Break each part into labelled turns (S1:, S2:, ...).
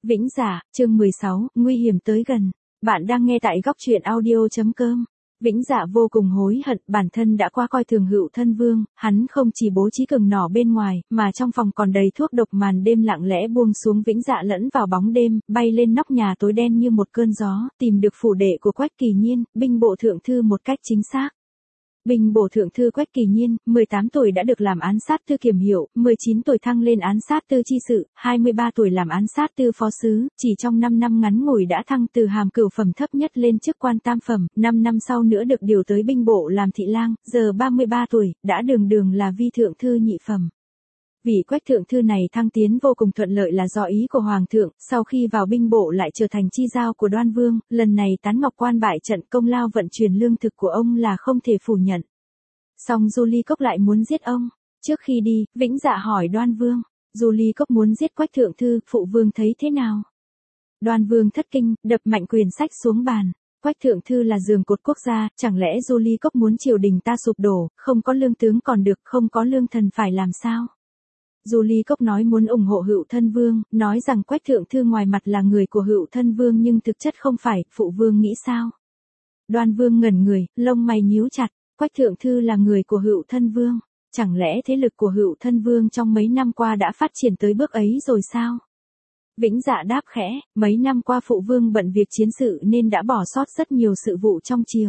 S1: Vĩnh Dạ, chương 16, nguy hiểm tới gần. Bạn đang nghe tại góc truyện audio.com. Vĩnh Dạ vô cùng hối hận, bản thân đã qua coi thường Hựu Thân Vương, hắn không chỉ bố trí cường nỏ bên ngoài, mà trong phòng còn đầy thuốc độc. Màn đêm lặng lẽ buông xuống, Vĩnh Dạ lẫn vào bóng đêm, bay lên nóc nhà tối đen như một cơn gió, tìm được phủ đệ của Quách Kỳ Nhiên, binh bộ thượng thư một cách chính xác. Binh bộ thượng thư Quách Kỳ Nhiên, 18 tuổi đã được làm án sát tư kiểm hiệu, 19 tuổi thăng lên án sát tư chi sự, 23 tuổi làm án sát tư phó sứ, chỉ trong 5 năm ngắn ngủi đã thăng từ hàm cửu phẩm thấp nhất lên chức quan tam phẩm, 5 năm sau nữa được điều tới binh bộ làm thị lang, giờ 33 tuổi, đã đường đường là vi thượng thư nhị phẩm. Vị Quách thượng thư này thăng tiến vô cùng thuận lợi là do ý của Hoàng thượng, sau khi vào binh bộ lại trở thành chi giao của Đoan Vương, lần này tán ngọc quan bại trận, công lao vận chuyển lương thực của ông là không thể phủ nhận. Song Du Ly Cốc lại muốn giết ông. Trước khi đi, Vĩnh Dạ hỏi Đoan Vương, Du Ly Cốc muốn giết Quách thượng thư, phụ vương thấy thế nào? Đoan Vương thất kinh, đập mạnh quyển sách xuống bàn. Quách thượng thư là giường cột quốc gia, chẳng lẽ Du Ly Cốc muốn triều đình ta sụp đổ, không có lương tướng còn được, không có lương thần phải làm sao? Du Ly Cốc nói muốn ủng hộ Hựu Thân Vương, nói rằng Quách thượng thư ngoài mặt là người của Hựu Thân Vương nhưng thực chất không phải, phụ vương nghĩ sao? Đoan Vương ngẩn người, lông mày nhíu chặt, Quách thượng thư là người của Hựu Thân Vương, chẳng lẽ thế lực của Hựu Thân Vương trong mấy năm qua đã phát triển tới bước ấy rồi sao? Vĩnh Dạ đáp khẽ, mấy năm qua phụ vương bận việc chiến sự nên đã bỏ sót rất nhiều sự vụ trong triều.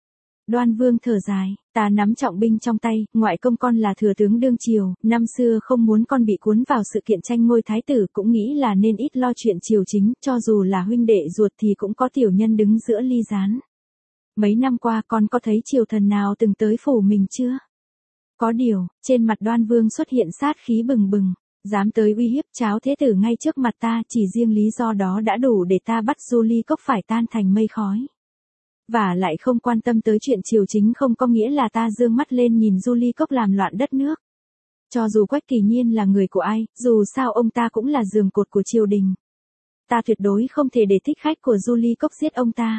S1: Đoan Vương thở dài, ta nắm trọng binh trong tay, ngoại công con là thừa tướng đương triều, năm xưa không muốn con bị cuốn vào sự kiện tranh ngôi thái tử, cũng nghĩ là nên ít lo chuyện triều chính, cho dù là huynh đệ ruột thì cũng có tiểu nhân đứng giữa ly gián. Mấy năm qua con có thấy triều thần nào từng tới phủ mình chưa? Có điều, trên mặt Đoan Vương xuất hiện sát khí bừng bừng, dám tới uy hiếp Cháo thế tử ngay trước mặt ta, chỉ riêng lý do đó đã đủ để ta bắt Du Ly Cốc phải tan thành mây khói. Và lại không quan tâm tới chuyện triều chính không có nghĩa là ta dương mắt lên nhìn Du Ly Cốc làm loạn đất nước. Cho dù Quách Kỳ Nhiên là người của ai, dù sao ông ta cũng là giường cột của triều đình. Ta tuyệt đối không thể để thích khách của Du Ly Cốc giết ông ta.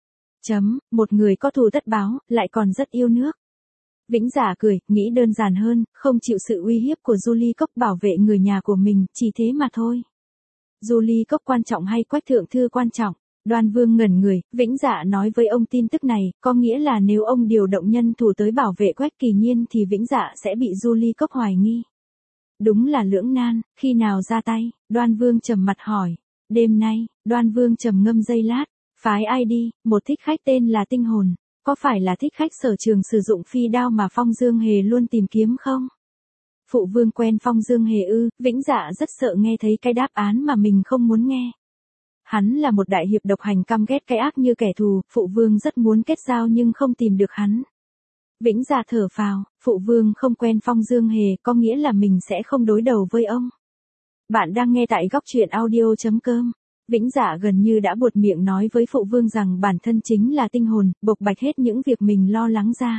S1: Một người có thù tất báo, lại còn rất yêu nước. Vĩnh Dạ cười, nghĩ đơn giản hơn, không chịu sự uy hiếp của Du Ly Cốc, bảo vệ người nhà của mình, chỉ thế mà thôi. Du Ly Cốc quan trọng hay Quách thượng thư quan trọng? Đoan Vương ngẩn người, Vĩnh Dạ nói với ông tin tức này, có nghĩa là nếu ông điều động nhân thủ tới bảo vệ Quách Kỳ Nhiên thì Vĩnh Dạ sẽ bị Du Ly Cốc hoài nghi. Đúng là lưỡng nan, khi nào ra tay? Đoan Vương trầm mặt hỏi. Đêm nay, Đoan Vương trầm ngâm giây lát, phái ai đi, một thích khách tên là Tinh Hồn, có phải là thích khách sở trường sử dụng phi đao mà Phong Dương Hề luôn tìm kiếm không? Phụ vương quen Phong Dương Hề ư? Vĩnh Dạ rất sợ nghe thấy cái đáp án mà mình không muốn nghe. Hắn là một đại hiệp độc hành căm ghét cái ác như kẻ thù, phụ vương rất muốn kết giao nhưng không tìm được hắn. Vĩnh Dạ thở phào, phụ vương không quen Phong Dương Hề, có nghĩa là mình sẽ không đối đầu với ông. Bạn đang nghe tại góc truyện audio.com. Vĩnh Dạ gần như đã buột miệng nói với phụ vương rằng bản thân chính là Tinh Hồn, bộc bạch hết những việc mình lo lắng ra.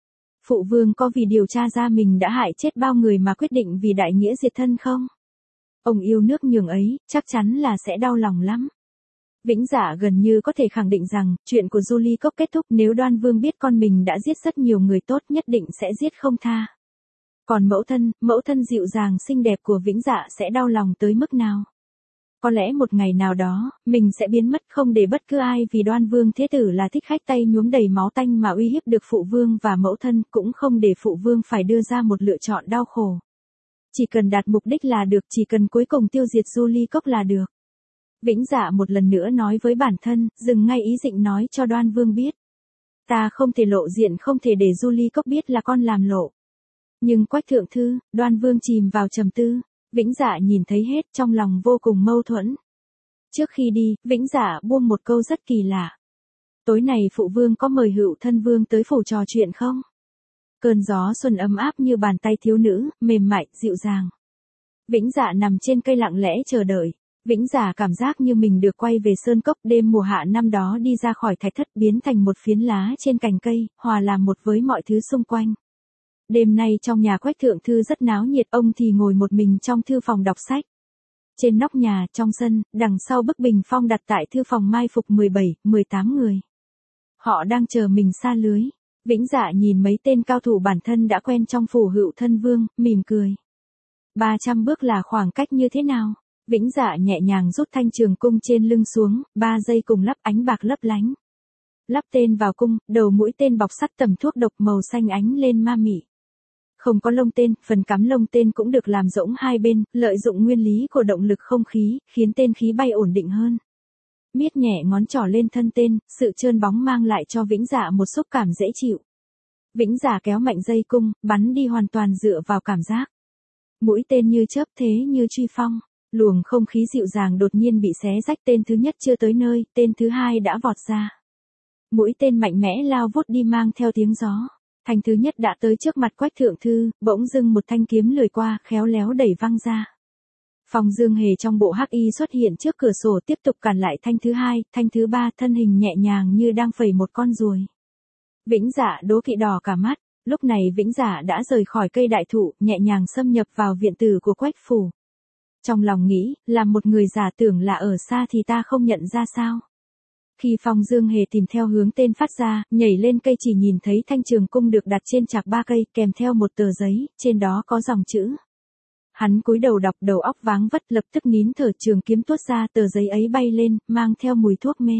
S1: Phụ vương có vì điều tra ra mình đã hại chết bao người mà quyết định vì đại nghĩa diệt thân không? Ông yêu nước nhường ấy, chắc chắn là sẽ đau lòng lắm. Vĩnh Dạ gần như có thể khẳng định rằng, chuyện của Du Ly Cốc kết thúc nếu Đoan Vương biết con mình đã giết rất nhiều người tốt nhất định sẽ giết không tha. Còn mẫu thân dịu dàng xinh đẹp của Vĩnh Dạ sẽ đau lòng tới mức nào? Có lẽ một ngày nào đó, mình sẽ biến mất không để bất cứ ai vì Đoan Vương thế tử là thích khách tay nhuốm đầy máu tanh mà uy hiếp được phụ vương và mẫu thân, cũng không để phụ vương phải đưa ra một lựa chọn đau khổ. Chỉ cần đạt mục đích là được, chỉ cần cuối cùng tiêu diệt Du Ly Cốc là được. Vĩnh Dạ một lần nữa nói với bản thân, dừng ngay ý định nói cho Đoan Vương biết. Ta không thể lộ diện, không thể để Du Ly Cốc biết là con làm lộ. Nhưng Quách thượng thư, Đoan Vương chìm vào trầm tư. Vĩnh Dạ nhìn thấy hết, trong lòng vô cùng mâu thuẫn. Trước khi đi, Vĩnh Dạ buông một câu rất kỳ lạ. Tối này phụ vương có mời Hựu Thân Vương tới phủ trò chuyện không? Cơn gió xuân ấm áp như bàn tay thiếu nữ, mềm mại, dịu dàng. Vĩnh Dạ nằm trên cây lặng lẽ chờ đợi. Vĩnh Dạ cảm giác như mình được quay về sơn cốc đêm mùa hạ năm đó, đi ra khỏi thạch thất biến thành một phiến lá trên cành cây, hòa làm một với mọi thứ xung quanh. Đêm nay trong nhà Quách thượng thư rất náo nhiệt, ông thì ngồi một mình trong thư phòng đọc sách. Trên nóc nhà, trong sân, đằng sau bức bình phong đặt tại thư phòng mai phục 17, 18 người. Họ đang chờ mình sa lưới. Vĩnh Dạ nhìn mấy tên cao thủ bản thân đã quen trong phủ Hựu Thân Vương, mỉm cười. 300 bước là khoảng cách như thế nào? Vĩnh Dạ nhẹ nhàng rút thanh trường cung trên lưng xuống, 3 dây cùng lắp ánh bạc lấp lánh. Lắp tên vào cung, đầu mũi tên bọc sắt tầm thuốc độc màu xanh ánh lên ma mị. Không có lông tên, phần cắm lông tên cũng được làm rỗng hai bên, lợi dụng nguyên lý của động lực không khí, khiến tên khí bay ổn định hơn. Miết nhẹ ngón trỏ lên thân tên, sự trơn bóng mang lại cho Vĩnh Dạ một xúc cảm dễ chịu. Vĩnh Dạ kéo mạnh dây cung, bắn đi hoàn toàn dựa vào cảm giác. Mũi tên như chớp thế như truy phong, luồng không khí dịu dàng đột nhiên bị xé rách, tên thứ nhất chưa tới nơi, tên thứ hai đã vọt ra. Mũi tên mạnh mẽ lao vút đi mang theo tiếng gió. Thanh thứ nhất đã tới trước mặt Quách thượng thư, bỗng dưng một thanh kiếm lười qua, khéo léo đẩy văng ra. Phong Dương Hề trong bộ hắc y xuất hiện trước cửa sổ tiếp tục cản lại thanh thứ hai, thanh thứ ba, thân hình nhẹ nhàng như đang phẩy một con ruồi. Vĩnh Dạ đố kỵ đỏ cả mắt, lúc này Vĩnh Dạ đã rời khỏi cây đại thụ, nhẹ nhàng xâm nhập vào viện tử của Quách phủ. Trong lòng nghĩ, làm một người giả tưởng là ở xa thì ta không nhận ra sao. Khi Phong Dương Hề tìm theo hướng tên phát ra, nhảy lên cây chỉ nhìn thấy thanh trường cung được đặt trên chạc 3 cây, kèm theo một tờ giấy, trên đó có dòng chữ. Hắn cúi đầu đọc, đầu óc váng vất, lập tức nín thở, trường kiếm tuốt ra, tờ giấy ấy bay lên, mang theo mùi thuốc mê.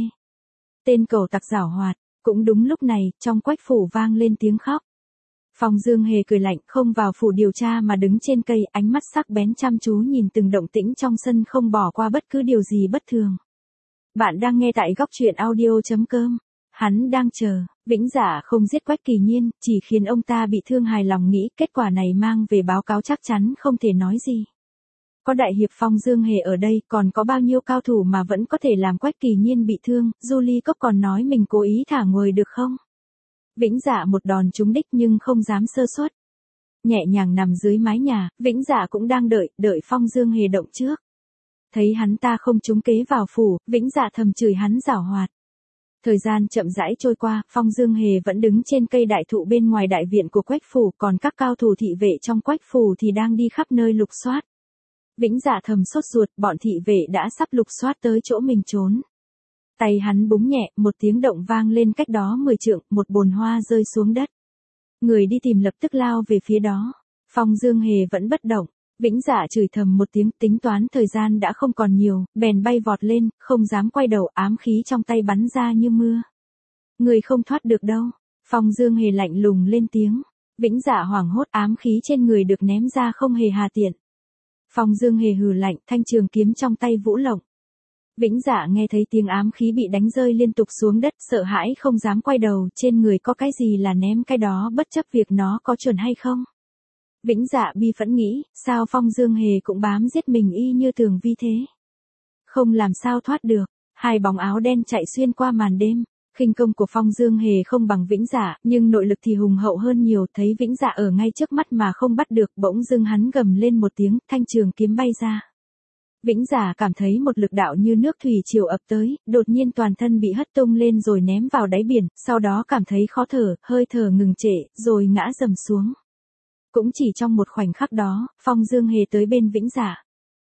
S1: Tên cẩu tặc giảo hoạt. Cũng đúng lúc này, trong Quách phủ vang lên tiếng khóc. Phong Dương Hề cười lạnh, không vào phủ điều tra mà đứng trên cây, ánh mắt sắc bén chăm chú nhìn từng động tĩnh trong sân, không bỏ qua bất cứ điều gì bất thường. Bạn đang nghe tại góc truyện audio.com. Hắn đang chờ, Vĩnh Dạ không giết Quách Kỳ Nhiên, chỉ khiến ông ta bị thương, hài lòng nghĩ kết quả này mang về báo cáo chắc chắn không thể nói gì. Có đại hiệp Phong Dương Hề ở đây, còn có bao nhiêu cao thủ mà vẫn có thể làm Quách Kỳ Nhiên bị thương, Julie Cốc còn nói mình cố ý thả người được không? Vĩnh Dạ một đòn trúng đích nhưng không dám sơ suất. Nhẹ nhàng nằm dưới mái nhà, Vĩnh Dạ cũng đang đợi Phong Dương Hề động trước. Thấy hắn ta không trúng kế vào phủ, Vĩnh Dạ thầm chửi hắn giảo hoạt. Thời gian chậm rãi trôi qua, Phong Dương Hề vẫn đứng trên cây đại thụ bên ngoài đại viện của Quách phủ, còn các cao thủ thị vệ trong Quách phủ thì đang đi khắp nơi lục soát. Vĩnh Dạ thầm sốt ruột, bọn thị vệ đã sắp lục soát tới chỗ mình trốn. Tay hắn búng nhẹ, một tiếng động vang lên cách đó 10 trượng, một bồn hoa rơi xuống đất. Người đi tìm lập tức lao về phía đó. Phong Dương Hề vẫn bất động. Vĩnh Dạ chửi thầm một tiếng, tính toán thời gian đã không còn nhiều, bèn bay vọt lên, không dám quay đầu, ám khí trong tay bắn ra như mưa. Người không thoát được đâu. Phong Dương Hề lạnh lùng lên tiếng. Vĩnh Dạ hoảng hốt, ám khí trên người được ném ra không hề hà tiện. Phong Dương Hề hừ lạnh, thanh trường kiếm trong tay vũ lộng. Vĩnh Dạ nghe thấy tiếng ám khí bị đánh rơi liên tục xuống đất, sợ hãi không dám quay đầu, trên người có cái gì là ném cái đó, bất chấp việc nó có chuẩn hay không. Vĩnh Dạ bi phẫn nghĩ, sao Phong Dương Hề cũng bám giết mình y như Tường Vi thế. Không làm sao thoát được, hai bóng áo đen chạy xuyên qua màn đêm. Khinh công của Phong Dương Hề không bằng Vĩnh Dạ, nhưng nội lực thì hùng hậu hơn nhiều, thấy Vĩnh Dạ ở ngay trước mắt mà không bắt được, bỗng dưng hắn gầm lên một tiếng, thanh trường kiếm bay ra. Vĩnh Dạ cảm thấy một lực đạo như nước thủy triều ập tới, đột nhiên toàn thân bị hất tung lên rồi ném vào đáy biển, sau đó cảm thấy khó thở, hơi thở ngừng trệ, rồi ngã dầm xuống. Cũng chỉ trong một khoảnh khắc đó, Phong Dương Hề tới bên Vĩnh Dạ.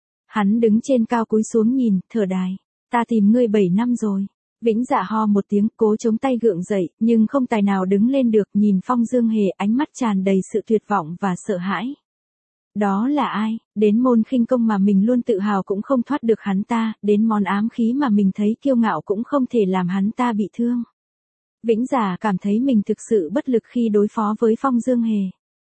S1: Hắn đứng trên cao cúi xuống nhìn, thở dài. Ta tìm ngươi 7 năm rồi. Vĩnh Dạ ho một tiếng, cố chống tay gượng dậy, nhưng không tài nào đứng lên được, nhìn Phong Dương Hề, ánh mắt tràn đầy sự tuyệt vọng và sợ hãi. Đó là ai? Đến môn khinh công mà mình luôn tự hào cũng không thoát được hắn ta, đến món ám khí mà mình thấy kiêu ngạo cũng không thể làm hắn ta bị thương. Vĩnh Dạ cảm thấy mình thực sự bất lực khi đối phó với Phong Dương Hề.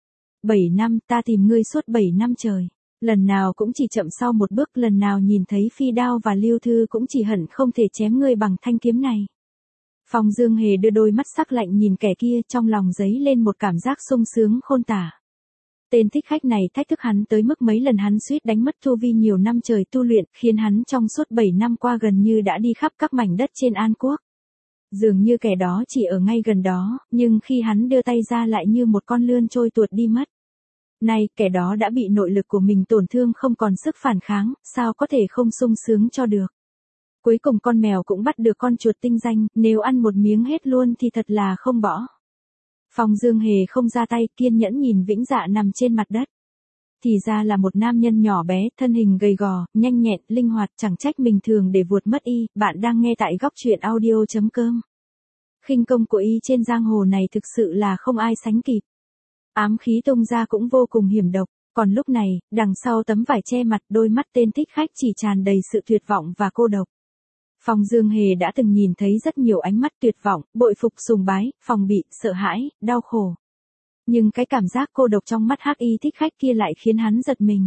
S1: 7 năm, ta tìm ngươi suốt 7 năm trời. Lần nào cũng chỉ chậm sau một bước, lần nào nhìn thấy phi đao và lưu thư cũng chỉ hận không thể chém ngươi bằng thanh kiếm này. Phong Dương Hề đưa đôi mắt sắc lạnh nhìn kẻ kia, trong lòng dấy lên một cảm giác sung sướng khôn tả. Tên thích khách này thách thức hắn tới mức mấy lần hắn suýt đánh mất tu vi nhiều năm trời tu luyện, khiến hắn trong suốt 7 năm qua gần như đã đi khắp các mảnh đất trên An Quốc. Dường như kẻ đó chỉ ở ngay gần đó, nhưng khi hắn đưa tay ra lại như một con lươn trôi tuột đi mất. Nay, kẻ đó đã bị nội lực của mình tổn thương không còn sức phản kháng, sao có thể không sung sướng cho được. Cuối cùng con mèo cũng bắt được con chuột tinh danh, nếu ăn một miếng hết luôn thì thật là không bỏ. Phong Dương Hề không ra tay, kiên nhẫn nhìn Vĩnh Dạ nằm trên mặt đất. Thì ra là một nam nhân nhỏ bé, thân hình gầy gò, nhanh nhẹn, linh hoạt, chẳng trách mình thường để vuột mất y. Bạn đang nghe tại góc truyện audio.com. Khinh công của y trên giang hồ này thực sự là không ai sánh kịp. Ám khí tung ra cũng vô cùng hiểm độc. Còn lúc này, đằng sau tấm vải che mặt đôi mắt tên thích khách chỉ tràn đầy sự tuyệt vọng và cô độc. Phong Dương Hề đã từng nhìn thấy rất nhiều ánh mắt tuyệt vọng, bội phục sùng bái, phòng bị, sợ hãi, đau khổ. Nhưng cái cảm giác cô độc trong mắt hắc y thích khách kia lại khiến hắn giật mình.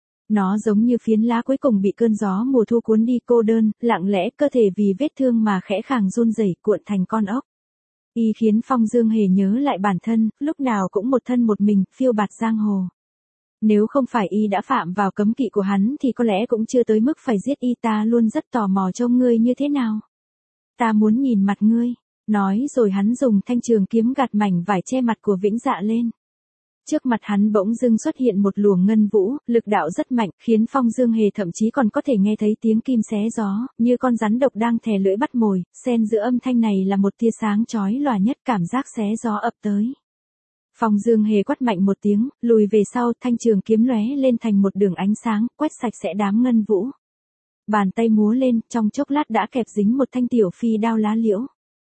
S1: Nó giống như phiến lá cuối cùng bị cơn gió mùa thu cuốn đi, cô đơn, lặng lẽ, cơ thể vì vết thương mà khẽ khàng run rẩy, cuộn thành con ốc. Y khiến Phong Dương Hề nhớ lại bản thân, lúc nào cũng một thân một mình, phiêu bạt giang hồ. Nếu không phải y đã phạm vào cấm kỵ của hắn thì có lẽ cũng chưa tới mức phải giết y. Ta luôn rất tò mò trông ngươi như thế nào. Ta muốn nhìn mặt ngươi. Nói rồi hắn dùng thanh trường kiếm gạt mảnh vải che mặt của Vĩnh Dạ lên. Trước mặt hắn bỗng dưng xuất hiện một luồng ngân vũ, lực đạo rất mạnh, khiến Phong Dương Hề thậm chí còn có thể nghe thấy tiếng kim xé gió, như con rắn độc đang thè lưỡi bắt mồi, xen giữa âm thanh này là một tia sáng chói lòa nhất, cảm giác xé gió ập tới. Phong Dương Hề quát mạnh một tiếng, lùi về sau, thanh trường kiếm lóe lên thành một đường ánh sáng, quét sạch sẽ đám ngân vũ. Bàn tay múa lên, trong chốc lát đã kẹp dính một thanh tiểu phi đao lá liễu.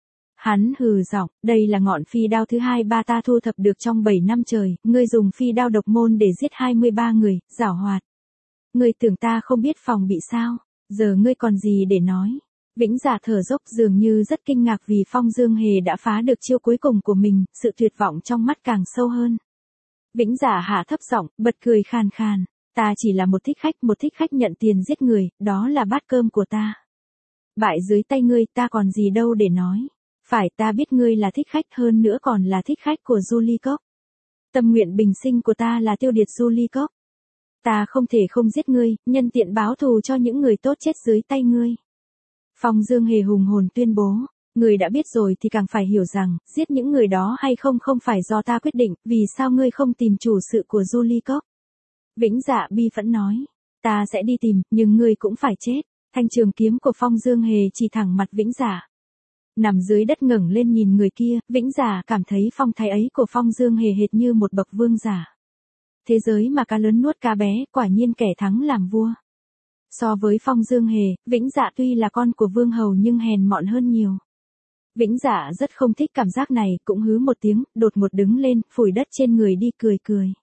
S1: Hắn hừ giọng, đây là ngọn phi đao thứ 23 ta thu thập được trong 7 năm trời, ngươi dùng phi đao độc môn để giết 23 người, giảo hoạt. Ngươi tưởng ta không biết phòng bị sao, giờ ngươi còn gì để nói. Vĩnh Dạ thở dốc, dường như rất kinh ngạc vì Phong Dương Hề đã phá được chiêu cuối cùng của mình, sự tuyệt vọng trong mắt càng sâu hơn. Vĩnh Dạ hạ thấp giọng, bật cười khàn khàn, ta chỉ là một thích khách nhận tiền giết người, đó là bát cơm của ta. Bại dưới tay ngươi, ta còn gì đâu để nói. Phải, ta biết ngươi là thích khách, hơn nữa còn là thích khách của Julie Cốc. Tâm nguyện bình sinh của ta là tiêu diệt Julie Cốc. Ta không thể không giết ngươi, nhân tiện báo thù cho những người tốt chết dưới tay ngươi. Phong Dương Hề hùng hồn tuyên bố, ngươi đã biết rồi thì càng phải hiểu rằng, giết những người đó hay không không phải do ta quyết định, vì sao ngươi không tìm chủ sự của Julie Cốc. Vĩnh Dạ bi phẫn nói, ta sẽ đi tìm, nhưng ngươi cũng phải chết. Thanh trường kiếm của Phong Dương Hề chỉ thẳng mặt Vĩnh Dạ. Nằm dưới đất ngẩng lên nhìn người kia, Vĩnh Dạ cảm thấy phong thái ấy của Phong Dương Hề hệt như một bậc vương giả. Thế giới mà cá lớn nuốt cá bé, quả nhiên kẻ thắng làm vua. So với Phong Dương Hề, Vĩnh Dạ tuy là con của vương hầu nhưng hèn mọn hơn nhiều. Vĩnh Dạ rất không thích cảm giác này, cũng hứ một tiếng, đột ngột đứng lên, phủi đất trên người đi, cười cười.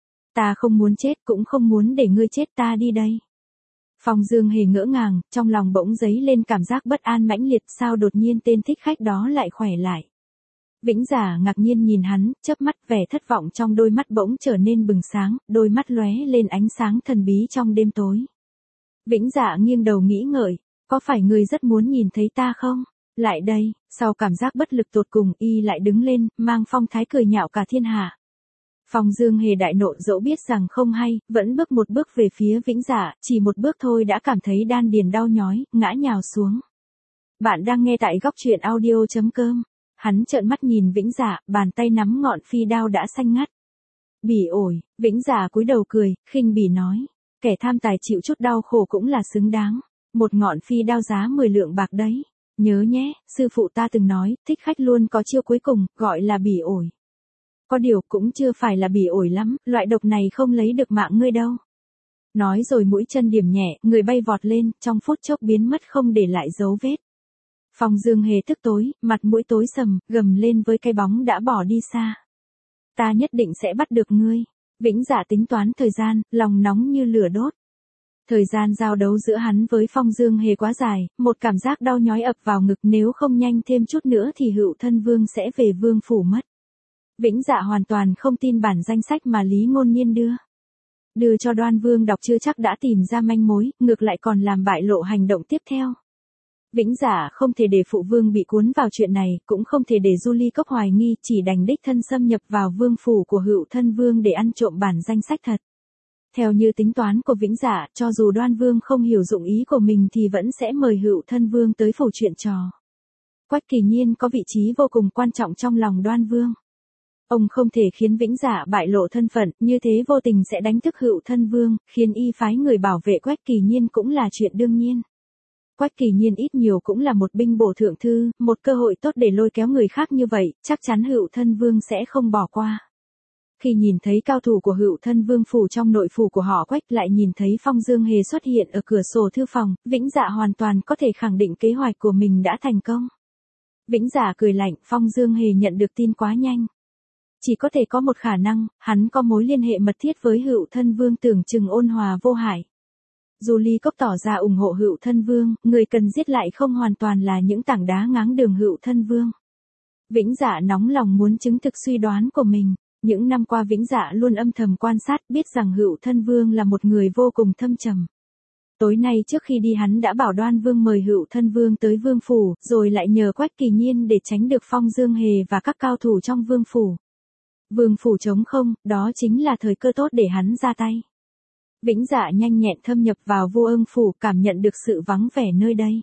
S1: Ta không muốn chết, cũng không muốn để ngươi chết, ta đi đây. Phong Dương Hề ngỡ ngàng, trong lòng bỗng dấy lên cảm giác bất an mãnh liệt, sao đột nhiên tên thích khách đó lại khỏe lại. Vĩnh Dạ ngạc nhiên nhìn hắn, chớp mắt, vẻ thất vọng trong đôi mắt bỗng trở nên bừng sáng, đôi mắt lóe lên ánh sáng thần bí trong đêm tối. Vĩnh Dạ nghiêng đầu nghĩ ngợi, có phải ngươi rất muốn nhìn thấy ta không? Lại đây, sau cảm giác bất lực tột cùng, y lại đứng lên, mang phong thái cười nhạo cả thiên hạ. Phong Dương Hề đại nộ, dẫu biết rằng không hay, vẫn bước một bước về phía Vĩnh Dạ, chỉ một bước thôi đã cảm thấy đan điền đau nhói, ngã nhào xuống. Bạn đang nghe tại góc truyện audio.com. Hắn trợn mắt nhìn Vĩnh Dạ, bàn tay nắm ngọn phi đao đã xanh ngắt. Bỉ ổi, Vĩnh Dạ cúi đầu cười, khinh bỉ nói, kẻ tham tài chịu chút đau khổ cũng là xứng đáng. Một ngọn phi đao giá 10 lượng bạc đấy. Nhớ nhé, sư phụ ta từng nói, thích khách luôn có chiêu cuối cùng, gọi là bỉ ổi. Có điều cũng chưa phải là bỉ ổi lắm, loại độc này không lấy được mạng ngươi đâu. Nói rồi mũi chân điểm nhẹ, người bay vọt lên, trong phút chốc biến mất không để lại dấu vết. Phong Dương Hề tức tối, mặt mũi tối sầm, gầm lên với cái bóng đã bỏ đi xa. Ta nhất định sẽ bắt được ngươi. Vĩnh Dạ tính toán thời gian, lòng nóng như lửa đốt. Thời gian giao đấu giữa hắn với Phong Dương Hề quá dài, một cảm giác đau nhói ập vào ngực, nếu không nhanh thêm chút nữa thì Hựu Thân Vương sẽ về vương phủ mất. Vĩnh Dạ hoàn toàn không tin bản danh sách mà Lý Ngôn Nhiên đưa cho Đoan Vương đọc, chưa chắc đã tìm ra manh mối, ngược lại còn làm bại lộ hành động tiếp theo. Vĩnh Dạ không thể để phụ vương bị cuốn vào chuyện này, cũng không thể để Julie Cốc hoài nghi, chỉ đành đích thân xâm nhập vào vương phủ của Hựu Thân Vương để ăn trộm bản danh sách thật. Theo như tính toán của Vĩnh Dạ, cho dù Đoan Vương không hiểu dụng ý của mình thì vẫn sẽ mời Hựu Thân Vương tới phủ chuyện trò. Quách Kỳ Nhiên có vị trí vô cùng quan trọng trong lòng Đoan Vương. Ông không thể khiến Vĩnh Dạ bại lộ thân phận, như thế vô tình sẽ đánh thức Hựu Thân Vương, khiến y phái người bảo vệ Quách Kỳ Nhiên cũng là chuyện đương nhiên. Quách Kỳ Nhiên ít nhiều cũng là một binh bổ thượng thư, một cơ hội tốt để lôi kéo người khác như vậy, chắc chắn Hựu Thân Vương sẽ không bỏ qua. Khi nhìn thấy cao thủ của Hựu Thân Vương phủ trong nội phủ của họ Quách, lại nhìn thấy Phong Dương Hề xuất hiện ở cửa sổ thư phòng, Vĩnh Dạ hoàn toàn có thể khẳng định kế hoạch của mình đã thành công. Vĩnh Dạ cười lạnh, Phong Dương Hề nhận được tin quá nhanh. Chỉ có thể có một khả năng, hắn có mối liên hệ mật thiết với Hựu Thân Vương tưởng chừng ôn hòa vô hại. Julie Cốc tỏ ra ủng hộ Hựu Thân Vương, người cần giết lại không hoàn toàn là những tảng đá ngáng đường Hựu Thân Vương. Vĩnh Dạ nóng lòng muốn chứng thực suy đoán của mình. Những năm qua Vĩnh Dạ luôn âm thầm quan sát, biết rằng Hựu Thân Vương là một người vô cùng thâm trầm. Tối nay trước khi đi hắn đã bảo Đoan Vương mời Hựu Thân Vương tới vương phủ, rồi lại nhờ Quách Kỳ Nhiên để tránh được Phong Dương Hề và các cao thủ trong vương phủ. Vương phủ trống không, đó chính là thời cơ tốt để hắn ra tay. Vĩnh Dạ nhanh nhẹn thâm nhập vào Vô Ương phủ, cảm nhận được sự vắng vẻ nơi đây.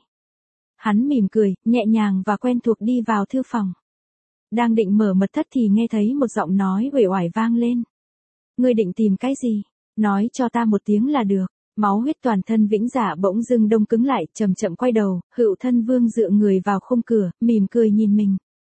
S1: Hắn mỉm cười, nhẹ nhàng và quen thuộc đi vào thư phòng. Đang định mở mật thất thì nghe thấy một giọng nói uể oải vang lên. Ngươi định tìm cái gì? Nói cho ta một tiếng là được. Máu huyết toàn thân Vĩnh Dạ bỗng dưng đông cứng lại, chậm chậm quay đầu, Hựu Thân Vương dựa người vào khung cửa, mỉm cười nhìn mình.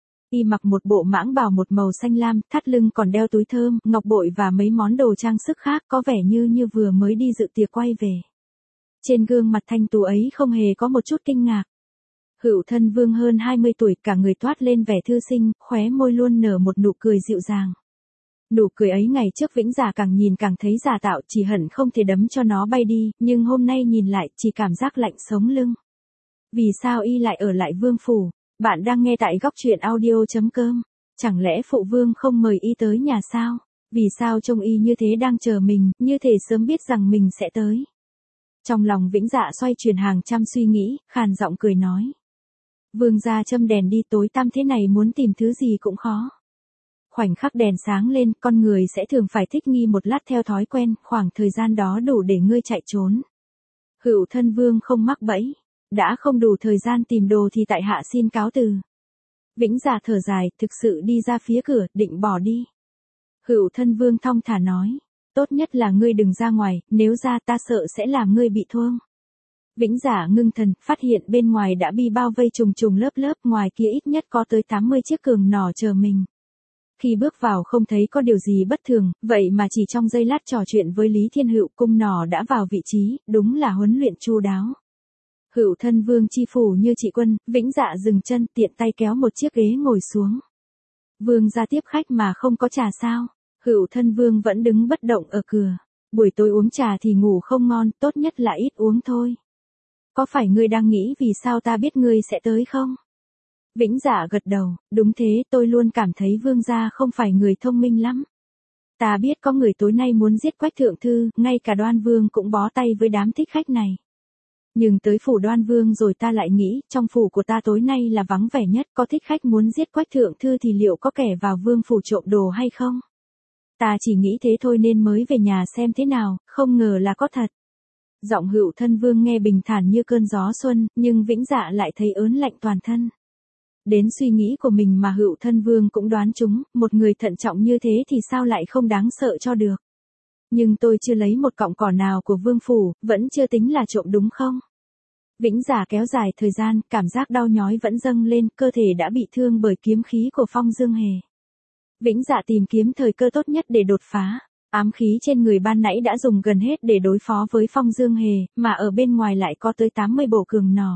S1: Y mặc một bộ mãng bào một màu xanh lam, thắt lưng còn đeo túi thơm, ngọc bội và mấy món đồ trang sức khác, có vẻ như vừa mới đi dự tiệc quay về. Trên gương mặt thanh tú ấy không hề có một chút kinh ngạc. Hựu Thân Vương hơn 20 tuổi, cả người toát lên vẻ thư sinh, khóe môi luôn nở một nụ cười dịu dàng. Nụ cười ấy ngày trước Vĩnh Dạ càng nhìn càng thấy giả tạo, chỉ hận không thể đấm cho nó bay đi, nhưng hôm nay nhìn lại chỉ cảm giác lạnh sống lưng. Vì sao y lại ở lại vương phủ? Bạn đang nghe tại góc truyện audio.com. Chẳng lẽ phụ vương không mời y tới nhà sao? Vì sao trông y như thế đang chờ mình, như thể sớm biết rằng mình sẽ tới? Trong lòng Vĩnh Dạ xoay chuyển hàng trăm suy nghĩ, khàn giọng cười nói. Vương gia châm đèn đi, tối tăm thế này muốn tìm thứ gì cũng khó. Khoảnh khắc đèn sáng lên, con người sẽ thường phải thích nghi một lát theo thói quen, khoảng thời gian đó đủ để ngươi chạy trốn. Hựu Thân Vương không mắc bẫy. Đã không đủ thời gian tìm đồ thì tại hạ xin cáo từ. Vĩnh Dạ thở dài, thực sự đi ra phía cửa, định bỏ đi. Hựu Thân Vương thong thả nói. Tốt nhất là ngươi đừng ra ngoài, nếu ra ta sợ sẽ làm ngươi bị thương. Vĩnh Dạ ngưng thần, phát hiện bên ngoài đã bị bao vây trùng trùng lớp lớp, ngoài kia ít nhất có tới 80 chiếc cường nỏ chờ mình. Khi bước vào không thấy có điều gì bất thường, vậy mà chỉ trong giây lát trò chuyện với Lý Thiên Hựu, cung nỏ đã vào vị trí, đúng là huấn luyện chu đáo. Hựu Thân Vương chi phủ như trị quân, Vĩnh Dạ dừng chân, tiện tay kéo một chiếc ghế ngồi xuống. Vương ra tiếp khách mà không có trà sao? Hựu Thân Vương vẫn đứng bất động ở cửa. Buổi tối uống trà thì ngủ không ngon, tốt nhất là ít uống thôi. Có phải ngươi đang nghĩ vì sao ta biết ngươi sẽ tới không? Vĩnh Dạ gật đầu, đúng thế, tôi luôn cảm thấy vương gia không phải người thông minh lắm. Ta biết có người tối nay muốn giết Quách thượng thư, ngay cả Đoan Vương cũng bó tay với đám thích khách này. Nhưng tới phủ Đoan Vương rồi ta lại nghĩ, trong phủ của ta tối nay là vắng vẻ nhất, có thích khách muốn giết Quách thượng thư thì liệu có kẻ vào vương phủ trộm đồ hay không? Ta chỉ nghĩ thế thôi nên mới về nhà xem thế nào, không ngờ là có thật. Giọng Hựu Thân Vương nghe bình thản như cơn gió xuân, nhưng Vĩnh Dạ lại thấy ớn lạnh toàn thân. Đến suy nghĩ của mình mà Hựu Thân Vương cũng đoán trúng, một người thận trọng như thế thì sao lại không đáng sợ cho được. Nhưng tôi chưa lấy một cọng cỏ nào của vương phủ, vẫn chưa tính là trộm đúng không? Vĩnh Dạ kéo dài thời gian, cảm giác đau nhói vẫn dâng lên, cơ thể đã bị thương bởi kiếm khí của Phong Dương Hề. Vĩnh Dạ tìm kiếm thời cơ tốt nhất để đột phá. Ám khí trên người ban nãy đã dùng gần hết để đối phó với Phong Dương Hề, mà ở bên ngoài lại có tới 80 bộ cường nỏ.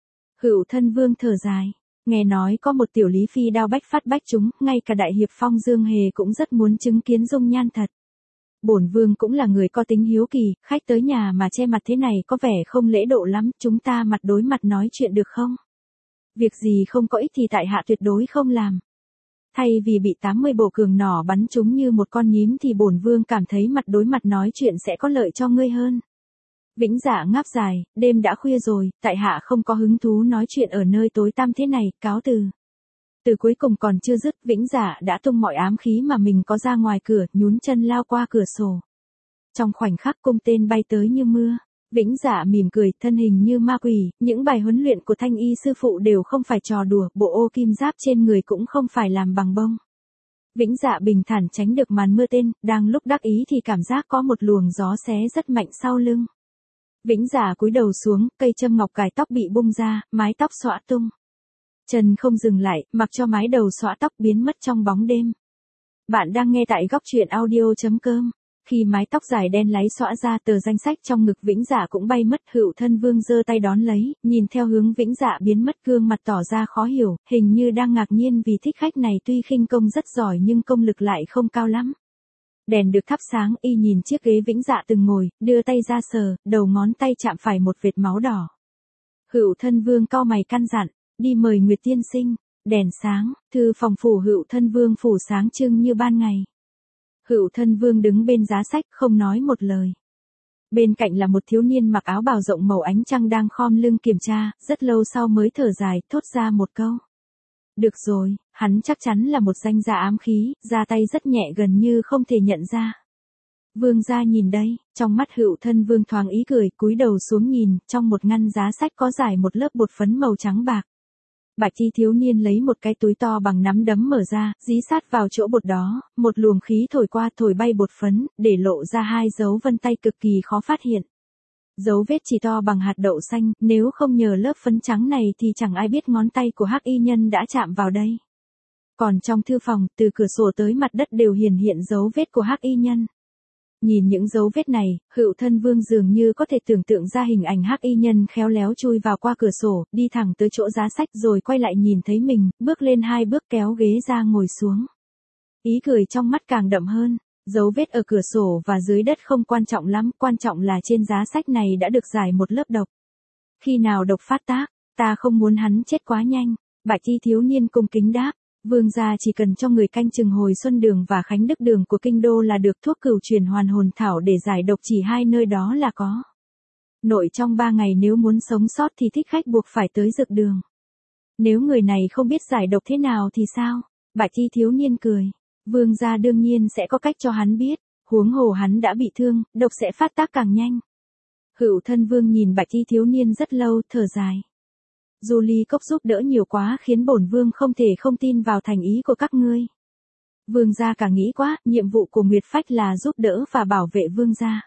S1: Hựu Thân Vương thở dài. Nghe nói có một tiểu lý phi đao bách phát bách trúng, ngay cả đại hiệp Phong Dương Hề cũng rất muốn chứng kiến dung nhan thật. Bổn vương cũng là người có tính hiếu kỳ, khách tới nhà mà che mặt thế này có vẻ không lễ độ lắm, chúng ta mặt đối mặt nói chuyện được không? Việc gì không có ích thì tại hạ tuyệt đối không làm. Thay vì bị 80 bộ cường nỏ bắn trúng như một con nhím thì bổn vương cảm thấy mặt đối mặt nói chuyện sẽ có lợi cho ngươi hơn. Vĩnh Dạ ngáp dài, đêm đã khuya rồi, tại hạ không có hứng thú nói chuyện ở nơi tối tăm thế này, cáo từ. Từ cuối cùng còn chưa dứt, Vĩnh Dạ đã tung mọi ám khí mà mình có ra ngoài cửa, nhún chân lao qua cửa sổ. Trong khoảnh khắc cung tên bay tới như mưa, Vĩnh Dạ mỉm cười, thân hình như ma quỷ, những bài huấn luyện của Thanh Y sư phụ đều không phải trò đùa, bộ ô kim giáp trên người cũng không phải làm bằng bông. Vĩnh Dạ bình thản tránh được màn mưa tên, đang lúc đắc ý thì cảm giác có một luồng gió xé rất mạnh sau lưng. Vĩnh Dạ cúi đầu xuống, cây châm ngọc cài tóc bị bung ra, mái tóc xõa tung. Chân không dừng lại, mặc cho mái đầu xõa tóc biến mất trong bóng đêm. Bạn đang nghe tại góc truyện audio.com. Khi mái tóc dài đen láy xõa ra, tờ danh sách trong ngực Vĩnh Dạ cũng bay mất. Hựu Thân Vương giơ tay đón lấy, nhìn theo hướng Vĩnh Dạ biến mất, gương mặt tỏ ra khó hiểu, hình như đang ngạc nhiên vì thích khách này tuy khinh công rất giỏi nhưng công lực lại không cao lắm. Đèn được thắp sáng, y nhìn chiếc ghế Vĩnh Dạ từng ngồi, đưa tay ra sờ, đầu ngón tay chạm phải một vệt máu đỏ. Hựu Thân Vương cau mày căn dặn, đi mời Nguyệt tiên sinh. Đèn sáng, thư phòng phủ Hựu Thân Vương phủ sáng trưng như ban ngày. Hựu Thân Vương đứng bên giá sách, không nói một lời. Bên cạnh là một thiếu niên mặc áo bào rộng màu ánh trăng đang khom lưng kiểm tra, rất lâu sau mới thở dài, thốt ra một câu. Được rồi, hắn chắc chắn là một danh gia ám khí, ra tay rất nhẹ gần như không thể nhận ra. Vương gia nhìn đây, trong mắt Hựu Thân Vương thoáng ý cười, cúi đầu xuống nhìn, trong một ngăn giá sách có rải một lớp bột phấn màu trắng bạc. Bạch y thiếu niên lấy một cái túi to bằng nắm đấm mở ra, dí sát vào chỗ bột đó, một luồng khí thổi qua thổi bay bột phấn, để lộ ra hai dấu vân tay cực kỳ khó phát hiện. Dấu vết chỉ to bằng hạt đậu xanh, nếu không nhờ lớp phấn trắng này thì chẳng ai biết ngón tay của hắc y nhân đã chạm vào đây. Còn trong thư phòng, từ cửa sổ tới mặt đất đều hiển hiện dấu vết của hắc y nhân. Nhìn những dấu vết này, Hựu Thân Vương dường như có thể tưởng tượng ra hình ảnh hắc y nhân khéo léo chui vào qua cửa sổ, đi thẳng tới chỗ giá sách rồi quay lại nhìn thấy mình, bước lên 2 bước kéo ghế ra ngồi xuống. Ý cười trong mắt càng đậm hơn, dấu vết ở cửa sổ và dưới đất không quan trọng lắm, quan trọng là trên giá sách này đã được rải một lớp độc. Khi nào độc phát tác, ta không muốn hắn chết quá nhanh. Bạch y thiếu niên cung kính đáp. Vương gia chỉ cần cho người canh chừng Hồi Xuân Đường và Khánh Đức Đường của kinh đô là được, thuốc cửu truyền hoàn hồn thảo để giải độc chỉ 2 nơi đó là có. Nội trong 3 ngày nếu muốn sống sót thì thích khách buộc phải tới Dược Đường. Nếu người này không biết giải độc thế nào thì sao? Bạch y thiếu niên cười. Vương gia đương nhiên sẽ có cách cho hắn biết, huống hồ hắn đã bị thương, độc sẽ phát tác càng nhanh. Hựu Thân Vương nhìn Bạch y thiếu niên rất lâu, thở dài. Du Ly Cốc giúp đỡ nhiều quá khiến bổn vương không thể không tin vào thành ý của các ngươi. Vương gia càng nghĩ quá, nhiệm vụ của Nguyệt Phách là giúp đỡ và bảo vệ vương gia.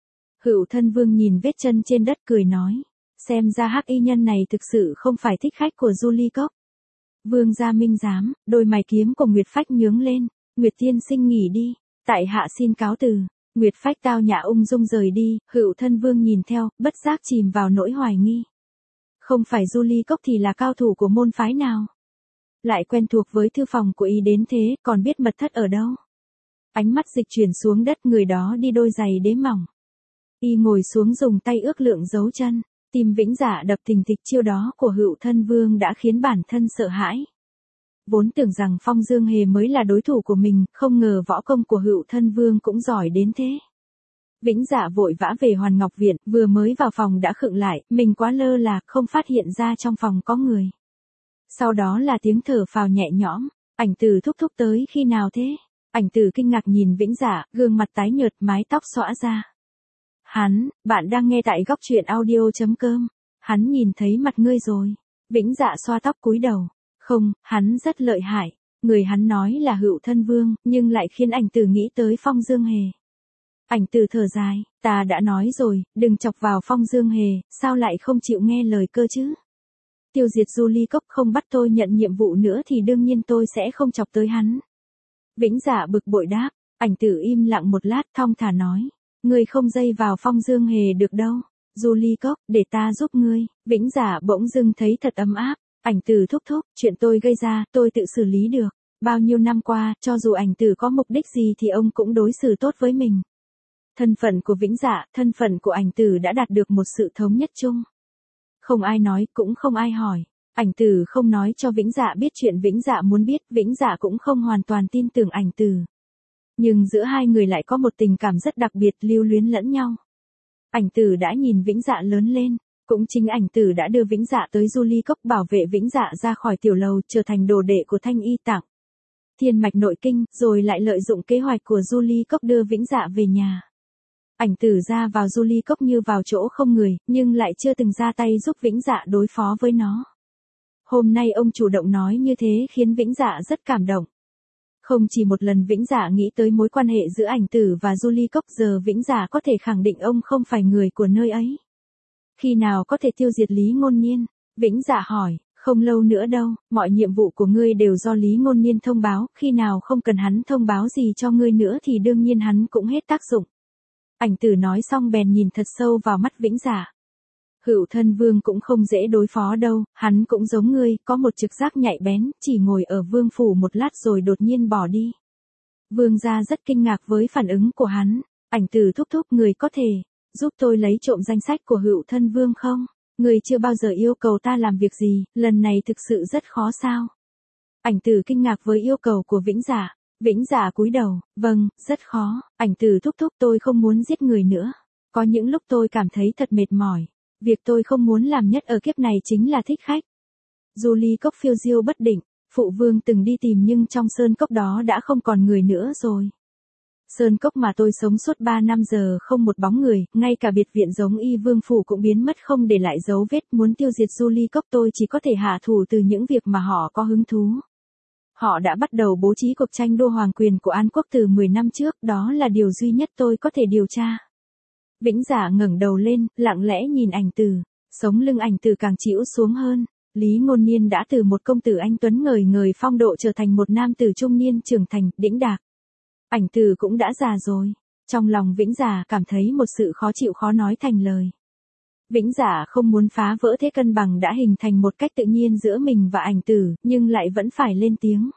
S1: Hựu Thân Vương nhìn vết chân trên đất cười nói, xem ra hắc y nhân này thực sự không phải thích khách của Du Ly Cốc. Vương gia minh giám, đôi mày kiếm của Nguyệt Phách nhướng lên, Nguyệt tiên sinh nghỉ đi, tại hạ xin cáo từ. Nguyệt Phách tao nhã ung dung rời đi, Hựu Thân Vương nhìn theo, bất giác chìm vào nỗi hoài nghi. Không phải Du Ly Cốc thì là cao thủ của môn phái nào? Lại quen thuộc với thư phòng của y đến thế, còn biết mật thất ở đâu? Ánh mắt dịch chuyển xuống đất, người đó đi đôi giày đế mỏng. Y ngồi xuống dùng tay ước lượng dấu chân, tim Vĩnh Dạ đập thình thịch, chiêu đó của Hựu Thân Vương đã khiến bản thân sợ hãi. Vốn tưởng rằng Phong Dương Hề mới là đối thủ của mình, không ngờ võ công của Hựu Thân Vương cũng giỏi đến thế. Vĩnh Dạ vội vã về Hoàn Ngọc Viện, vừa mới vào phòng đã khựng lại, mình quá lơ là, không phát hiện ra trong phòng có người. Sau đó là tiếng thở phào nhẹ nhõm, Ảnh Tử thúc thúc tới khi nào thế? Ảnh Tử kinh ngạc nhìn Vĩnh Dạ, gương mặt tái nhợt, mái tóc xõa ra. Bạn đang nghe tại góc truyện audio.com. Hắn nhìn thấy mặt ngươi rồi. Vĩnh Dạ xoa tóc cúi đầu. Không, hắn rất lợi hại. Người hắn nói là Hựu Thân Vương, nhưng lại khiến Ảnh Tử nghĩ tới Phong Dương Hề. Ảnh Tử thở dài, ta đã nói rồi, đừng chọc vào Phong Dương Hề, sao lại không chịu nghe lời cơ chứ? Tiêu diệt Du Ly Cốc không bắt tôi nhận nhiệm vụ nữa thì đương nhiên tôi sẽ không chọc tới hắn. Vĩnh Dạ bực bội đáp, Ảnh Tử im lặng một lát thong thả nói, ngươi không dây vào Phong Dương Hề được đâu. Du Ly Cốc, để ta giúp ngươi. Vĩnh Dạ bỗng dưng thấy thật ấm áp. Ảnh Tử thúc thúc, chuyện tôi gây ra, tôi tự xử lý được. Bao nhiêu năm qua, cho dù Ảnh Tử có mục đích gì thì ông cũng đối xử tốt với mình. Thân phận của Vĩnh Dạ, thân phận của Ảnh Tử đã đạt được một sự thống nhất chung. Không ai nói, cũng không ai hỏi. Ảnh Tử không nói cho Vĩnh Dạ biết chuyện Vĩnh Dạ muốn biết, Vĩnh Dạ cũng không hoàn toàn tin tưởng Ảnh Tử. Nhưng giữa hai người lại có một tình cảm rất đặc biệt, lưu luyến lẫn nhau. Ảnh Tử đã nhìn Vĩnh Dạ lớn lên, cũng chính Ảnh Tử đã đưa Vĩnh Dạ tới Du Ly Cốc, bảo vệ Vĩnh Dạ ra khỏi tiểu lầu, trở thành đồ đệ của Thanh Y Tạng, Thiên Mạch Nội Kinh, rồi lại lợi dụng kế hoạch của Du Ly Cốc đưa Vĩnh Dạ về nhà. Ảnh Tử ra vào Du Ly Cốc như vào chỗ không người, nhưng lại chưa từng ra tay giúp Vĩnh Dạ đối phó với nó. Hôm nay ông chủ động nói như thế khiến Vĩnh Dạ rất cảm động. Không chỉ một lần Vĩnh Dạ nghĩ tới mối quan hệ giữa Ảnh Tử và Du Ly Cốc, giờ Vĩnh Dạ có thể khẳng định ông không phải người của nơi ấy. Khi nào có thể tiêu diệt Lý Ngôn Niên? Vĩnh Dạ hỏi, không lâu nữa đâu, mọi nhiệm vụ của ngươi đều do Lý Ngôn Niên thông báo, khi nào không cần hắn thông báo gì cho ngươi nữa thì đương nhiên hắn cũng hết tác dụng. Ảnh Tử nói xong bèn nhìn thật sâu vào mắt Vĩnh Dạ. Hữu Thân Vương cũng không dễ đối phó đâu, hắn cũng giống ngươi, có một trực giác nhạy bén, chỉ ngồi ở vương phủ một lát rồi đột nhiên bỏ đi. Vương gia rất kinh ngạc với phản ứng của hắn. Ảnh Tử thúc thúc, người có thể giúp tôi lấy trộm danh sách của Hữu Thân Vương không? Người chưa bao giờ yêu cầu ta làm việc gì, lần này thực sự rất khó sao? Ảnh Tử kinh ngạc với yêu cầu của Vĩnh Dạ. Vĩnh Dạ cúi đầu, vâng, rất khó. Ảnh Tử thúc thúc, tôi không muốn giết người nữa. Có những lúc tôi cảm thấy thật mệt mỏi. Việc tôi không muốn làm nhất ở kiếp này chính là thích khách. Julie Cốc phiêu diêu bất định, phụ vương từng đi tìm nhưng trong sơn cốc đó đã không còn người nữa rồi. Sơn cốc mà tôi sống suốt 3 năm giờ không một bóng người, ngay cả biệt viện giống y vương phủ cũng biến mất không để lại dấu vết. Muốn tiêu diệt Julie Cốc tôi chỉ có thể hạ thủ từ những việc mà họ có hứng thú. Họ đã bắt đầu bố trí cuộc tranh đua hoàng quyền của An Quốc từ 10 năm trước, đó là điều duy nhất tôi có thể điều tra. Vĩnh Dạ ngẩng đầu lên, lặng lẽ nhìn Ảnh Tử, sống lưng Ảnh Tử càng chĩu xuống hơn. Lý Ngôn Niên đã từ một công tử anh tuấn ngời ngời phong độ trở thành một nam tử trung niên trưởng thành, đĩnh đạc. Ảnh Tử cũng đã già rồi. Trong lòng Vĩnh Dạ cảm thấy một sự khó chịu khó nói thành lời. Vĩnh Dạ không muốn phá vỡ thế cân bằng đã hình thành một cách tự nhiên giữa mình và Ảnh Tử, nhưng lại vẫn phải lên tiếng.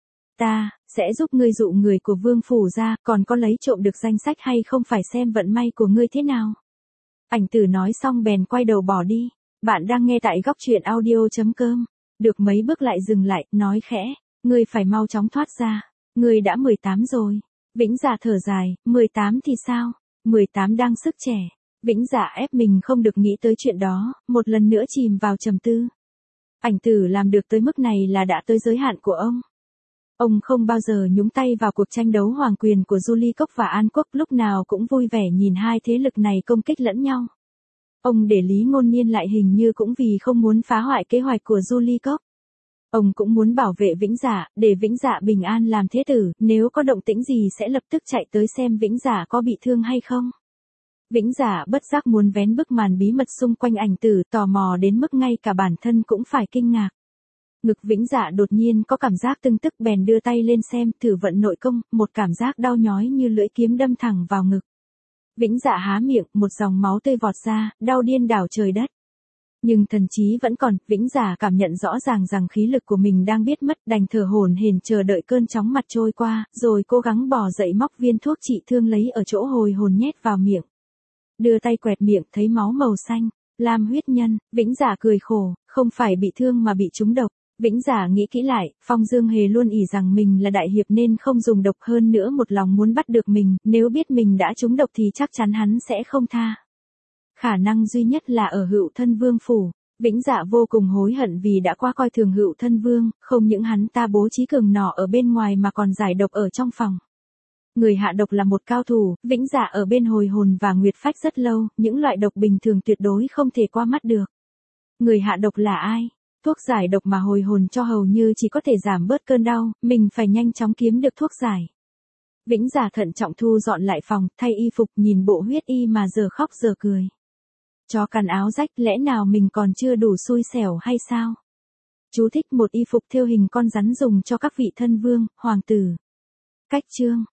S1: Ta sẽ giúp ngươi dụ người của vương phủ ra, còn có lấy trộm được danh sách hay không phải xem vận may của ngươi thế nào. Ảnh Tử nói xong bèn quay đầu bỏ đi. Bạn đang nghe tại góc truyện audio.com. Được mấy bước lại dừng lại, nói khẽ, ngươi phải mau chóng thoát ra. Ngươi đã 18 rồi. Vĩnh Dạ thở dài, 18 thì sao? 18 đang sức trẻ. Vĩnh Dạ ép mình không được nghĩ tới chuyện đó, một lần nữa chìm vào trầm tư. Ảnh Tử làm được tới mức này là đã tới giới hạn của ông. Ông không bao giờ nhúng tay vào cuộc tranh đấu hoàng quyền của Julie Cốc và An Quốc, lúc nào cũng vui vẻ nhìn hai thế lực này công kích lẫn nhau. Ông để Lý Ngôn Niên lại hình như cũng vì không muốn phá hoại kế hoạch của Julie Cốc. Ông cũng muốn bảo vệ Vĩnh Dạ, để Vĩnh Dạ bình an làm thế tử, nếu có động tĩnh gì sẽ lập tức chạy tới xem Vĩnh Dạ có bị thương hay không. Vĩnh Dạ bất giác muốn vén bức màn bí mật xung quanh Ảnh Tử, tò mò đến mức ngay cả bản thân cũng phải kinh ngạc. Ngực Vĩnh Dạ đột nhiên có cảm giác tưng tức bèn đưa tay lên xem, thử vận nội công, một cảm giác đau nhói như lưỡi kiếm đâm thẳng vào ngực. Vĩnh Dạ há miệng, một dòng máu tươi vọt ra, đau điên đảo trời đất. Nhưng thần trí vẫn còn, Vĩnh Dạ cảm nhận rõ ràng rằng khí lực của mình đang biết mất, đành thở hổn hển chờ đợi cơn chóng mặt trôi qua, rồi cố gắng bò dậy móc viên thuốc trị thương lấy ở chỗ hồi hồn nhét vào miệng. Đưa tay quẹt miệng, thấy máu màu xanh, lam huyết nhân. Vĩnh Dạ cười khổ, không phải bị thương mà bị trúng độc. Vĩnh Dạ nghĩ kỹ lại, Phong Dương Hề luôn ỷ rằng mình là đại hiệp nên không dùng độc, hơn nữa một lòng muốn bắt được mình, nếu biết mình đã trúng độc thì chắc chắn hắn sẽ không tha. Khả năng duy nhất là ở Hữu Thân Vương phủ. Vĩnh Dạ vô cùng hối hận vì đã quá coi thường Hữu Thân Vương, không những hắn ta bố trí cường nỏ ở bên ngoài mà còn giải độc ở trong phòng. Người hạ độc là một cao thủ, Vĩnh Dạ ở bên hồi hồn và nguyệt phách rất lâu, những loại độc bình thường tuyệt đối không thể qua mắt được. Người hạ độc là ai? Thuốc giải độc mà hồi hồn cho hầu như chỉ có thể giảm bớt cơn đau, mình phải nhanh chóng kiếm được thuốc giải. Vĩnh Dạ thận trọng thu dọn lại phòng, thay y phục, nhìn bộ huyết y mà giờ khóc giờ cười. Chó cắn áo rách, lẽ nào mình còn chưa đủ xui xẻo hay sao? Chú thích: một y phục thêu hình con rắn dùng cho các vị thân vương, hoàng tử. Cách chương